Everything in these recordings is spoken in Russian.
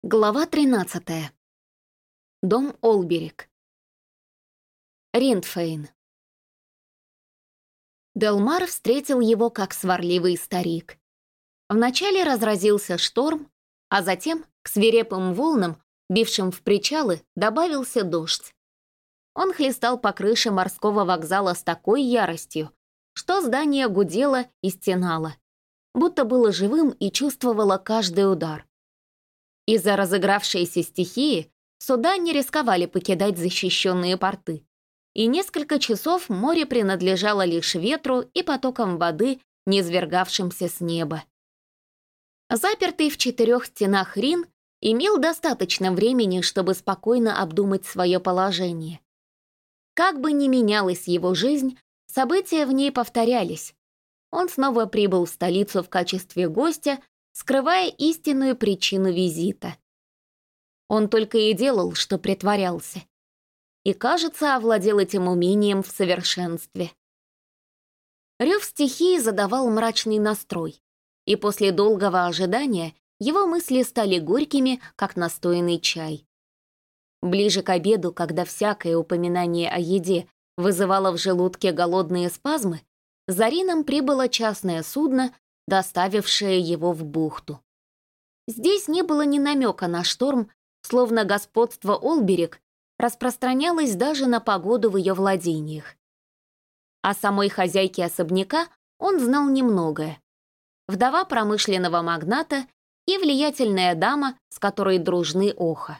Глава 13. Дом Олберик. Риндфейн. Делмар встретил его как сварливый старик. Вначале разразился шторм, а затем к свирепым волнам, бившим в причалы, добавился дождь. Он хлестал по крыше морского вокзала с такой яростью, что здание гудело и стенало, будто было живым и чувствовало каждый удар. Из-за разыгравшейся стихии суда не рисковали покидать защищенные порты, и несколько часов море принадлежало лишь ветру и потокам воды, низвергавшимся с неба. Запертый в 4 стенах Рин имел достаточно времени, чтобы спокойно обдумать свое положение. Как бы ни менялась его жизнь, события в ней повторялись. Он снова прибыл в столицу в качестве гостя, скрывая истинную причину визита. Он только и делал, что притворялся. И, кажется, овладел этим умением в совершенстве. Рев стихии задавал мрачный настрой, и после долгого ожидания его мысли стали горькими, как настоянный чай. Ближе к обеду, когда всякое упоминание о еде вызывало в желудке голодные спазмы, за Рином прибыло частное судно, доставившее его в бухту. Здесь не было ни намека на шторм, словно господство Олберик распространялось даже на погоду в ее владениях. О самой хозяйке особняка он знал немногое. Вдова промышленного магната и влиятельная дама, с которой дружны Оха.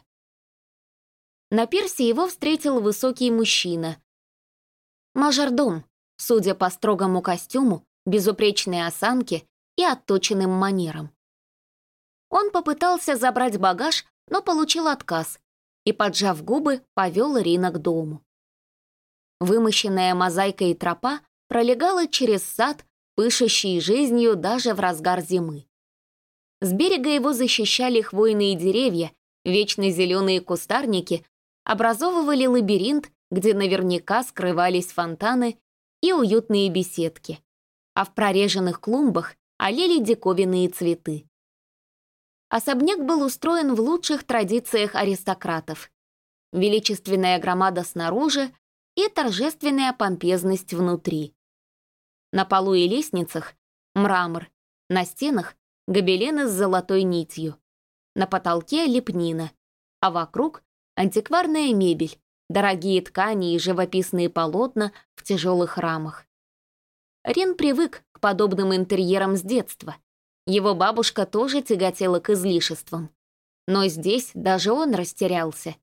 На пирсе его встретил высокий мужчина. Мажордом, судя по строгому костюму, безупречной осанке и отточенным манерам. Он попытался забрать багаж, но получил отказ и, поджав губы, повел Рина к дому. Вымощенная мозаикой тропа пролегала через сад, пышущий жизнью даже в разгар зимы. С берега его защищали хвойные деревья, вечно зеленые кустарники образовывали лабиринт, где наверняка скрывались фонтаны и уютные беседки, а в прореженных клумбах олели диковинные цветы. Особняк был устроен в лучших традициях аристократов. Величественная громада снаружи и торжественная помпезность внутри. На полу и лестницах мрамор, на стенах гобелены с золотой нитью, на потолке лепнина, а вокруг антикварная мебель, дорогие ткани и живописные полотна в тяжелых рамах. Рин привык к подобным интерьерам с детства. Его бабушка тоже тяготела к излишествам. Но здесь даже он растерялся.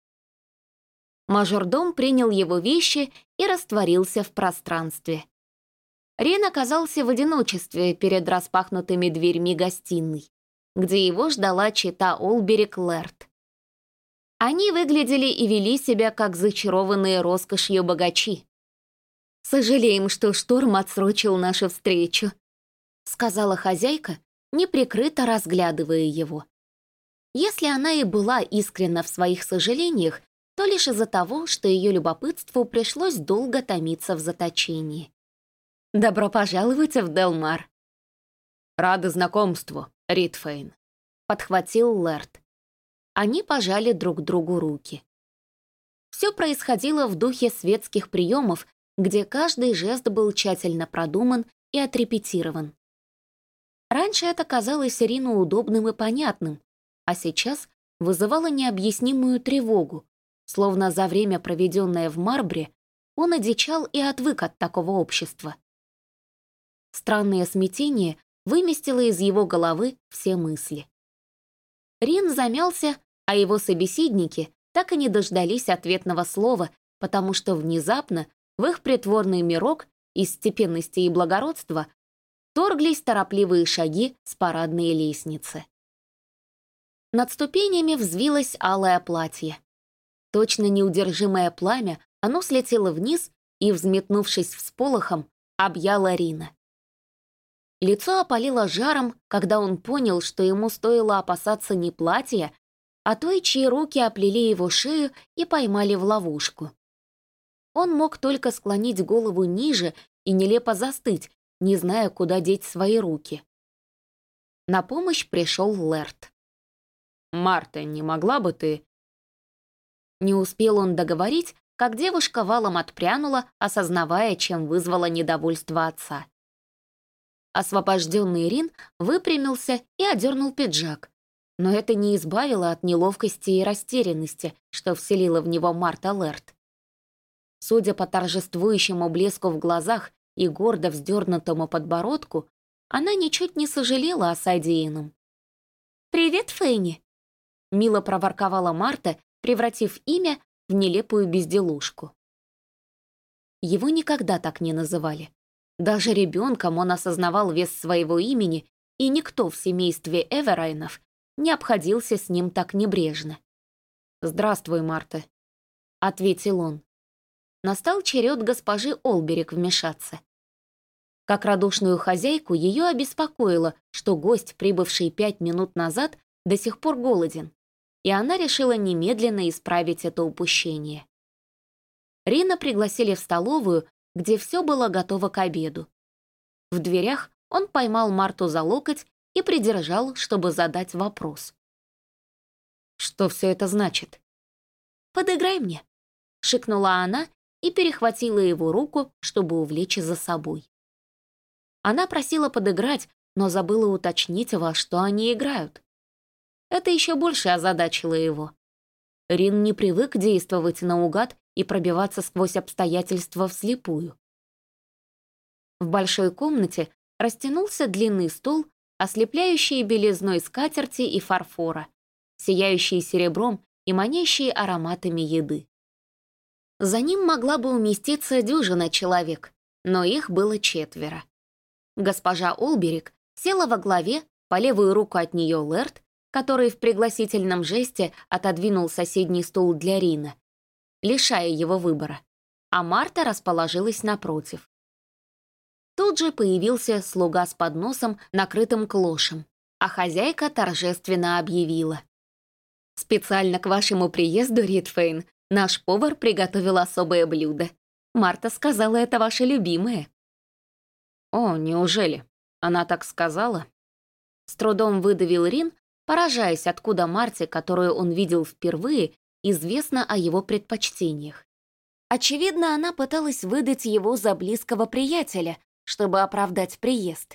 Мажордом принял его вещи и растворился в пространстве. Рин оказался в одиночестве перед распахнутыми дверьми гостиной, где его ждала чета Олберик Лэрд. Они выглядели и вели себя, как зачарованные роскошью богачи. «Сожалеем, что шторм отсрочил нашу встречу», — сказала хозяйка, неприкрыто разглядывая его. Если она и была искренна в своих сожалениях, то лишь из-за того, что ее любопытству пришлось долго томиться в заточении. «Добро пожаловать в Делмар!» «Рада знакомству, Ритфейн», — подхватил Лэрд. Они пожали друг другу руки. Все происходило в духе светских приемов, где каждый жест был тщательно продуман и отрепетирован. Раньше это казалось Рину удобным и понятным, а сейчас вызывало необъяснимую тревогу, словно за время, проведенное в Марбре, он одичал и отвык от такого общества. Странное смятение выместило из его головы все мысли. Рин замялся, а его собеседники так и не дождались ответного слова, потому что внезапно в их притворный мирок из степенности и благородства торглись торопливые шаги с парадной лестницы. Над ступенями взвилось алое платье. Точно неудержимое пламя, оно слетело вниз и, взметнувшись всполохом, объяло Рина. Лицо опалило жаром, когда он понял, что ему стоило опасаться не платья, а той, чьи руки оплели его шею и поймали в ловушку. Он мог только склонить голову ниже и нелепо застыть, не зная, куда деть свои руки. На помощь пришел Лэрд. Марта, не могла бы ты...» Не успел он договорить, как девушка валом отпрянула, осознавая, чем вызвало недовольство отца. Освобожденный Рин выпрямился и одернул пиджак. Но это не избавило от неловкости и растерянности, что вселила в него Марта Лэрд. Судя по торжествующему блеску в глазах и гордо вздернутому подбородку, она ничуть не сожалела о содеянном. «Привет, Фенни!» — мило проворковала Марта, превратив имя в нелепую безделушку. Его никогда так не называли. Даже ребенком он осознавал вес своего имени, и никто в семействе Эверайнов не обходился с ним так небрежно. «Здравствуй, Марта», — ответил он. Настал черед госпожи Олберик вмешаться. Как радушную хозяйку ее обеспокоило, что гость, прибывший 5 минут назад, до сих пор голоден, и она решила немедленно исправить это упущение. Рина пригласили в столовую, где все было готово к обеду. В дверях он поймал Марту за локоть и придержал, чтобы задать вопрос. «Что все это значит?» «Подыграй мне», — шикнула она и перехватила его руку, чтобы увлечь за собой. Она просила подыграть, но забыла уточнить, во что они играют. Это еще больше озадачило его. Рин не привык действовать наугад и пробиваться сквозь обстоятельства вслепую. В большой комнате растянулся длинный стол, ослепляющий белизной скатерти и фарфора, сияющий серебром и манящий ароматами еды. За ним могла бы уместиться дюжина человек, но их было 4. Госпожа Олберик села во главе, по левую руку от нее Лэрд, который в пригласительном жесте отодвинул соседний стул для Рина, лишая его выбора, а Марта расположилась напротив. Тут же появился слуга с подносом, накрытым клошем, а хозяйка торжественно объявила: «Специально к вашему приезду, Ритфейн, наш повар приготовил особое блюдо. Марта сказала, это ваше любимое». «О, неужели? Она так сказала?» С трудом выдавил Рин, поражаясь, откуда Марте, которую он видел впервые, известно о его предпочтениях. Очевидно, она пыталась выдать его за близкого приятеля, чтобы оправдать приезд.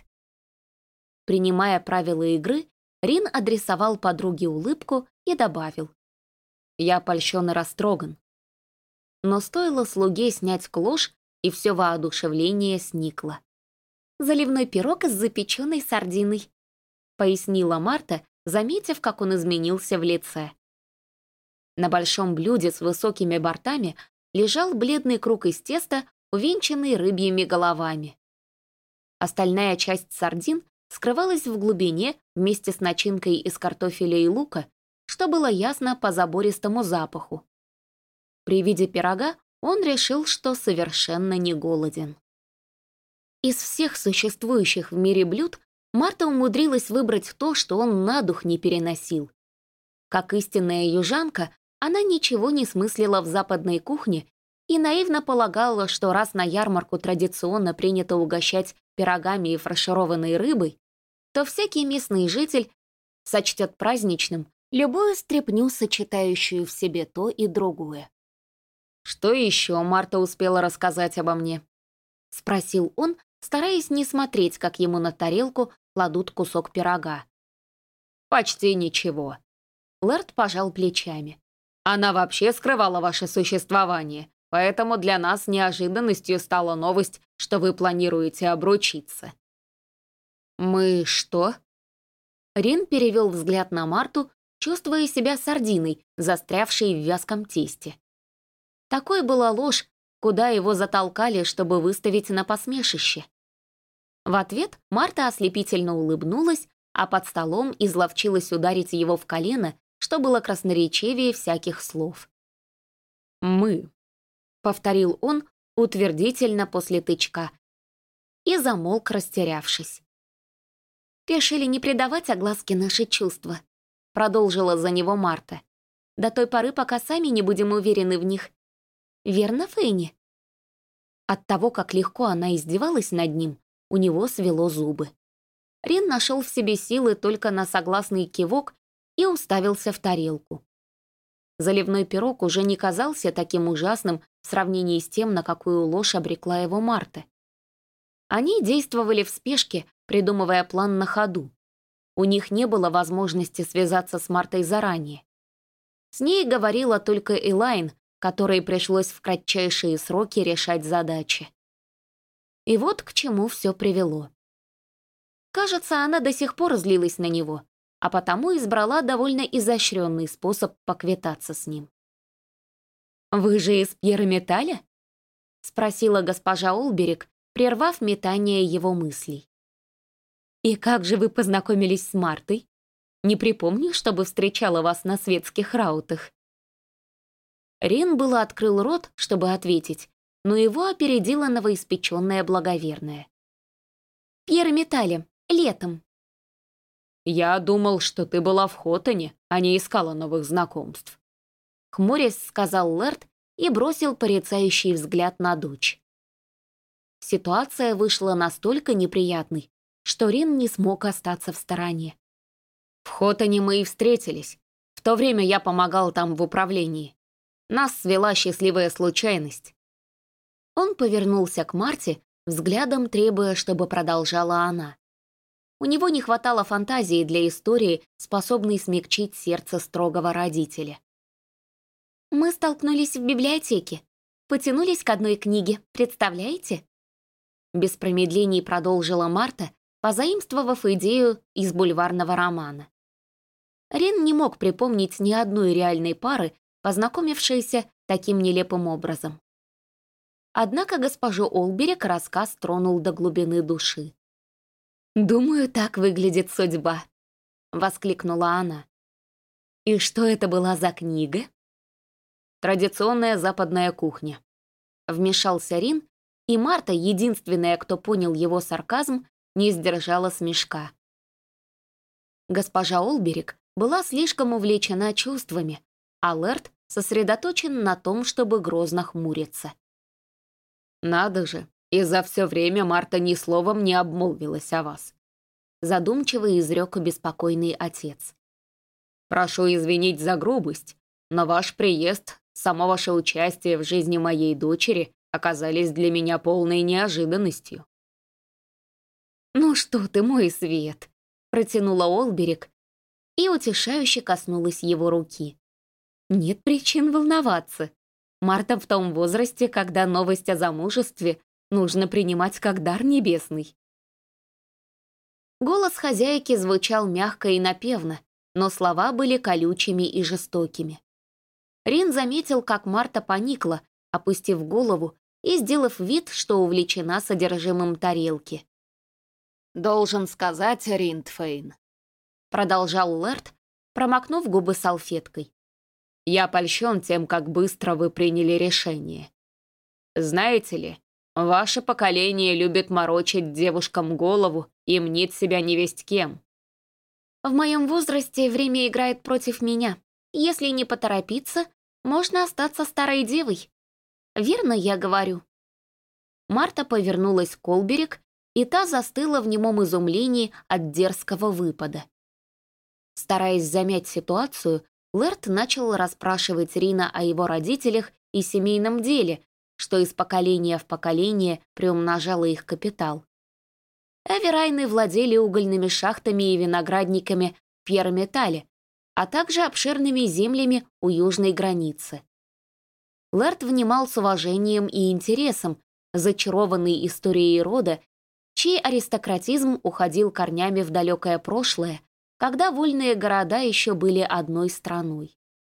Принимая правила игры, Рин адресовал подруге улыбку и добавил: «Я польщен и растроган». Но стоило слуге снять клош, и все воодушевление сникло. «Заливной пирог с запеченной сардиной», — пояснила Марта, заметив, как он изменился в лице. На большом блюде с высокими бортами лежал бледный круг из теста, увенчанный рыбьими головами. Остальная часть сардин скрывалась в глубине вместе с начинкой из картофеля и лука, что было ясно по забористому запаху. При виде пирога он решил, что совершенно не голоден. Из всех существующих в мире блюд Марта умудрилась выбрать то, что он на дух не переносил. Как истинная южанка, она ничего не смыслила в западной кухне и наивно полагала, что раз на ярмарку традиционно принято угощать пирогами и фаршированной рыбой, то всякий местный житель сочтет праздничным любую стряпню, сочетающую в себе то и другое. «Что еще Марта успела рассказать обо мне?» — спросил он, стараясь не смотреть, как ему на тарелку кладут кусок пирога. «Почти ничего». Лэрд пожал плечами. «Она вообще скрывала ваше существование, поэтому для нас неожиданностью стала новость, что вы планируете обручиться». «Мы что?» Рин перевел взгляд на Марту, чувствуя себя сардиной, застрявшей в вязком тесте. Такой была ложь, куда его затолкали, чтобы выставить на посмешище. В ответ Марта ослепительно улыбнулась, а под столом изловчилась ударить его в колено, что было красноречивее всяких слов. «Мы», — повторил он утвердительно после тычка, и замолк, растерявшись. «Решили не придавать огласке наши чувства», — продолжила за него Марта, «до той поры, пока сами не будем уверены в них. Верно, Фенни?» От того, как легко она издевалась над ним, у него свело зубы. Рин нашел в себе силы только на согласный кивок и уставился в тарелку. Заливной пирог уже не казался таким ужасным в сравнении с тем, на какую ложь обрекла его Марта. Они действовали в спешке, придумывая план на ходу. У них не было возможности связаться с Мартой заранее. С ней говорила только Элайн, которой пришлось в кратчайшие сроки решать задачи. И вот к чему все привело. Кажется, она до сих пор злилась на него, а потому избрала довольно изощренный способ поквитаться с ним. «Вы же из Пьерометаля?» — спросила госпожа Олберик, прервав метание его мыслей. «И как же вы познакомились с Мартой? Не припомню, чтобы встречала вас на светских раутах». Рин было открыл рот, чтобы ответить, но его опередила новоиспеченная благоверная. «Пьерометале, летом». «Я думал, что ты была в Хотоне, а не искала новых знакомств», — хмурясь сказал Лэрд и бросил порицающий взгляд на дочь. Ситуация вышла настолько неприятной, что Рин не смог остаться в стороне. «В Хотоне мы и встретились. В то время я помогал там в управлении. Нас свела счастливая случайность». Он повернулся к Марте, взглядом требуя, чтобы продолжала она. У него не хватало фантазии для истории, способной смягчить сердце строгого родителя. «Мы столкнулись в библиотеке. Потянулись к одной книге, представляете?» Без промедлений продолжила Марта, позаимствовав идею из бульварного романа. Рин не мог припомнить ни одной реальной пары, познакомившейся таким нелепым образом. Однако госпожу Олберик рассказ тронул до глубины души. «Думаю, так выглядит судьба», — воскликнула она. «И что это была за книга?» «Традиционная западная кухня», — вмешался Рин, и Марта, единственная, кто понял его сарказм, не сдержала смешка. Госпожа Олберик была слишком увлечена чувствами, а Лэрд сосредоточен на том, чтобы грозно хмуриться. «Надо же, и за все время Марта ни словом не обмолвилась о вас», задумчиво изрек беспокойный отец. «Прошу извинить за грубость, но ваш приезд, само ваше участие в жизни моей дочери оказались для меня полной неожиданностью». «Ну что ты, мой свет!» — протянула Олберик и утешающе коснулась его руки. «Нет причин волноваться. Марта в том возрасте, когда новость о замужестве нужно принимать как дар небесный». Голос хозяйки звучал мягко и напевно, но слова были колючими и жестокими. Рин заметил, как Марта поникла, опустив голову и сделав вид, что увлечена содержимым тарелки. «Должен сказать, Риндфейн», — продолжал Лэрд, промокнув губы салфеткой. «Я польщен тем, как быстро вы приняли решение. Знаете ли, ваше поколение любит морочить девушкам голову и мнит себя невесть кем». «В моем возрасте время играет против меня. Если не поторопиться, можно остаться старой девой. Верно я говорю?» Марта повернулась к Олберик, и та застыла в немом изумлении от дерзкого выпада. Стараясь замять ситуацию, Лэрд начал расспрашивать Рина о его родителях и семейном деле, что из поколения в поколение приумножало их капитал. Эверайны владели угольными шахтами и виноградниками в Пьерометале, а также обширными землями у южной границы. Лэрд внимал с уважением и интересом, зачарованный историей рода, чей аристократизм уходил корнями в далекое прошлое, когда вольные города еще были одной страной.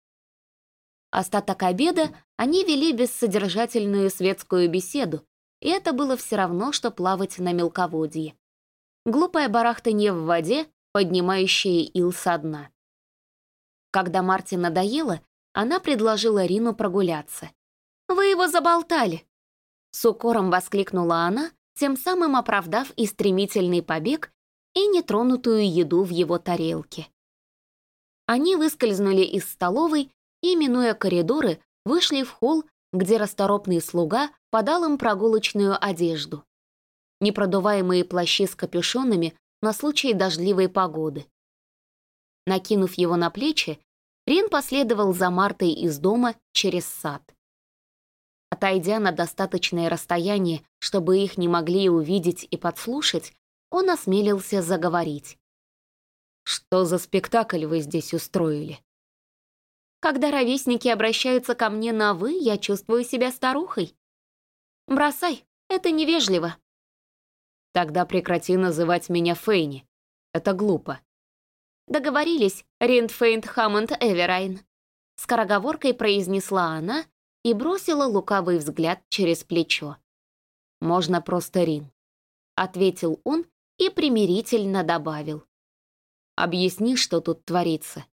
Остаток обеда они вели бессодержательную светскую беседу, и это было все равно, что плавать на мелководье. Глупое барахтанье в воде, поднимающее ил со дна. Когда Марте надоело, она предложила Рину прогуляться. «Вы его заболтали!» С укором воскликнула она, тем самым оправдав и стремительный побег, и нетронутую еду в его тарелке. Они выскользнули из столовой и, минуя коридоры, вышли в холл, где расторопный слуга подал им прогулочную одежду. Непродуваемые плащи с капюшонами на случай дождливой погоды. Накинув его на плечи, Рин последовал за Мартой из дома через сад. Отойдя на достаточное расстояние, чтобы их не могли увидеть и подслушать, он осмелился заговорить. «Что за спектакль вы здесь устроили?» «Когда ровесники обращаются ко мне на «вы», я чувствую себя старухой. Бросай, это невежливо». «Тогда прекрати называть меня Фейни. Это глупо». «Договорились, Риндфейнд Хаммонд Эверайн», — скороговоркой произнесла она и бросила лукавый взгляд через плечо. «Можно просто Рин», — ответил он и примирительно добавил. «Объясни, что тут творится».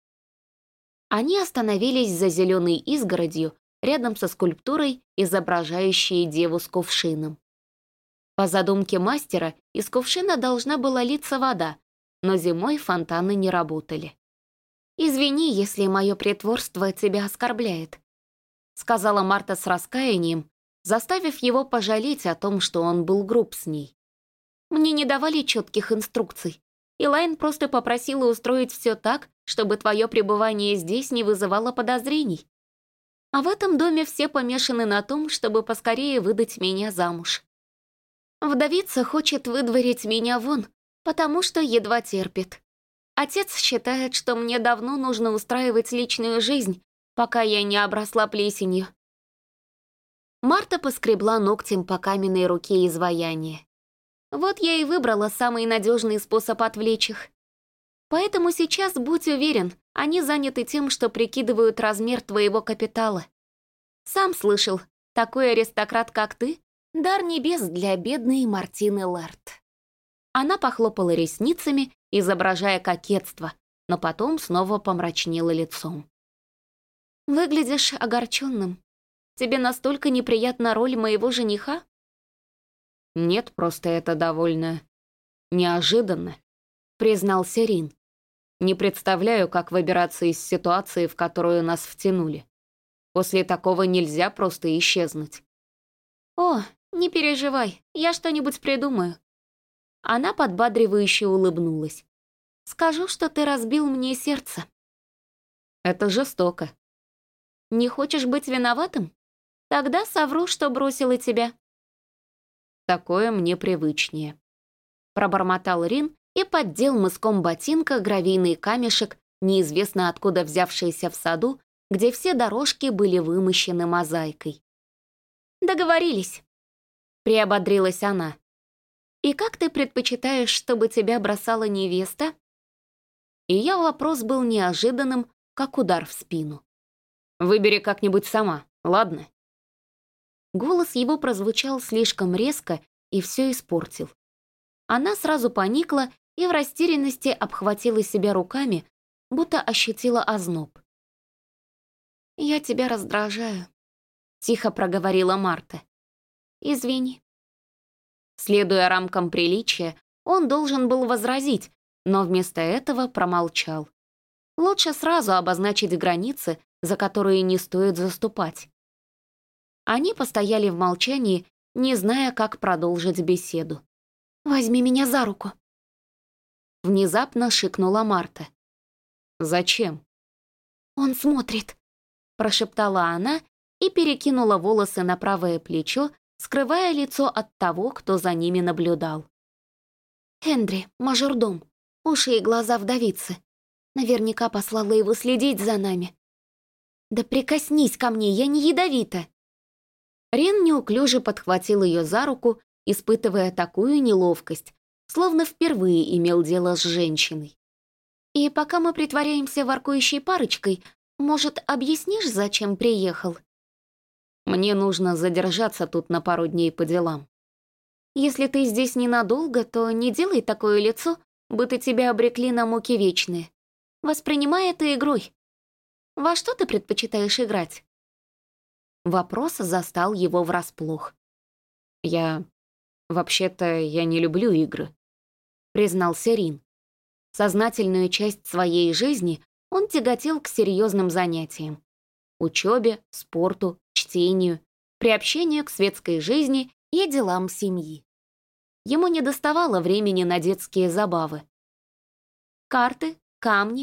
Они остановились за зеленой изгородью рядом со скульптурой, изображающей деву с кувшином. По задумке мастера, из кувшина должна была литься вода, но зимой фонтаны не работали. «Извини, если мое притворство тебя оскорбляет», — сказала Марта с раскаянием, заставив его пожалеть о том, что он был груб с ней. «Мне не давали четких инструкций. Элайн просто попросила устроить все так, чтобы твое пребывание здесь не вызывало подозрений. А в этом доме все помешаны на том, чтобы поскорее выдать меня замуж. Вдовица хочет выдворить меня вон, потому что едва терпит. Отец считает, что мне давно нужно устраивать личную жизнь, пока я не обросла плесенью». Марта поскребла ногтем по каменной руке изваяния. «Вот я и выбрала самый надежный способ отвлечь их. Поэтому сейчас, будь уверен, они заняты тем, что прикидывают размер твоего капитала. Сам слышал, такой аристократ, как ты, дар небес для бедной Мартины Ларт». Она похлопала ресницами, изображая кокетство, но потом снова помрачнела лицом. «Выглядишь огорченным. Тебе настолько неприятна роль моего жениха?» «Нет, просто это довольно неожиданно», — признался Рин. «Не представляю, как выбираться из ситуации, в которую нас втянули. После такого нельзя просто исчезнуть». «О, не переживай, я что-нибудь придумаю». Она подбадривающе улыбнулась. «Скажу, что ты разбил мне сердце». «Это жестоко». «Не хочешь быть виноватым? Тогда совру, что бросила тебя». «Такое мне привычнее», — пробормотал Рин и поддел мыском ботинка гравийный камешек, неизвестно откуда взявшийся в саду, где все дорожки были вымощены мозаикой. «Договорились», — приободрилась она. «И как ты предпочитаешь, чтобы тебя бросала невеста?» Ее вопрос был неожиданным, как удар в спину. «Выбери как-нибудь сама, ладно?» Голос его прозвучал слишком резко и все испортил. Она сразу поникла и в растерянности обхватила себя руками, будто ощутила озноб. «Я тебя раздражаю», — тихо проговорила Марта. «Извини». Следуя рамкам приличия, он должен был возразить, но вместо этого промолчал. Лучше сразу обозначить границы, за которые не стоит заступать. Они постояли в молчании, не зная, как продолжить беседу. «Возьми меня за руку», — внезапно шикнула Марта. «Зачем?» «Он смотрит», — прошептала она и перекинула волосы на правое плечо, скрывая лицо от того, кто за ними наблюдал. «Хендри, мажордом, уши и глаза вдовицы. Наверняка послала его следить за нами. Да прикоснись ко мне, я не ядовита». Рен неуклюже подхватил ее за руку, испытывая такую неловкость, словно впервые имел дело с женщиной. «И пока мы притворяемся воркующей парочкой, может, объяснишь, зачем приехал?» «Мне нужно задержаться тут на пару дней по делам». «Если ты здесь ненадолго, то не делай такое лицо, будто тебя обрекли на муки вечные. Воспринимай это игрой. Во что ты предпочитаешь играть?» Вопрос застал его врасплох. Вообще-то, я не люблю игры», — признался Рин. Сознательную часть своей жизни он тяготел к серьезным занятиям. Учебе, спорту, чтению, приобщению к светской жизни и делам семьи. Ему недоставало времени на детские забавы. Карты, камни,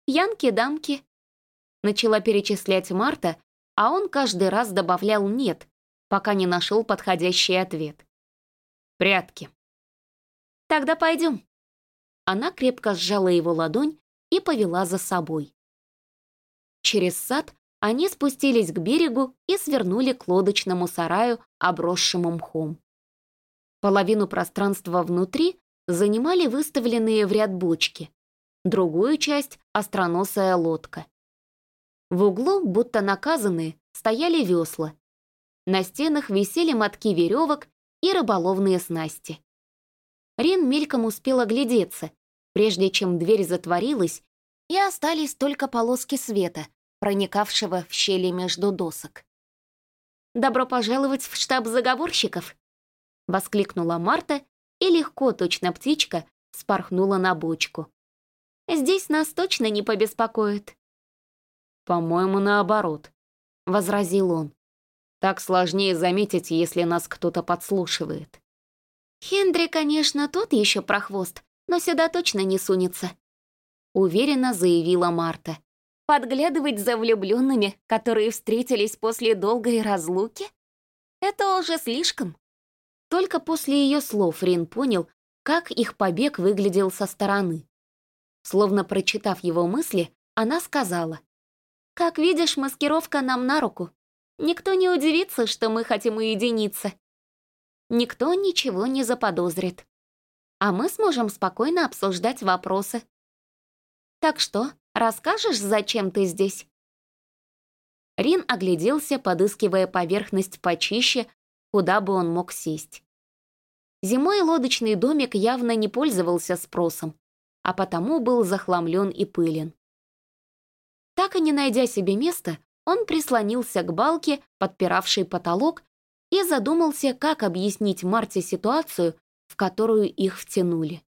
Янки-дамки. Начала перечислять Марта, а он каждый раз добавлял «нет», пока не нашел подходящий ответ. Прятки. Тогда пойдем. Она крепко сжала его ладонь и повела за собой. Через сад они спустились к берегу и свернули к лодочному сараю, обросшему мхом. Половину пространства внутри занимали выставленные в ряд бочки, другую часть — остроносая лодка. В углу, будто наказанные, стояли весла. На стенах висели мотки веревок и рыболовные снасти. Рин мельком успел оглядеться, прежде чем дверь затворилась, и остались только полоски света, проникавшего в щели между досок. «Добро пожаловать в штаб заговорщиков!» — воскликнула Марта и легко, точно птичка, вспорхнула на бочку. «Здесь нас точно не побеспокоит». «По-моему, наоборот», — возразил он. «Так сложнее заметить, если нас кто-то подслушивает». «Хендри, конечно, тот еще прохвост, но сюда точно не сунется», — уверенно заявила Марта. «Подглядывать за влюбленными, которые встретились после долгой разлуки? Это уже слишком». Только после ее слов Рин понял, как их побег выглядел со стороны. Словно прочитав его мысли, она сказала: «Как видишь, маскировка нам на руку. Никто не удивится, что мы хотим уединиться. Никто ничего не заподозрит. А мы сможем спокойно обсуждать вопросы. Так что, расскажешь, зачем ты здесь?» Рин огляделся, подыскивая поверхность почище, куда бы он мог сесть. Зимой лодочный домик явно не пользовался спросом, а потому был захламлен и пылен. Так и не найдя себе места, он прислонился к балке, подпиравшей потолок, и задумался, как объяснить Марте ситуацию, в которую их втянули.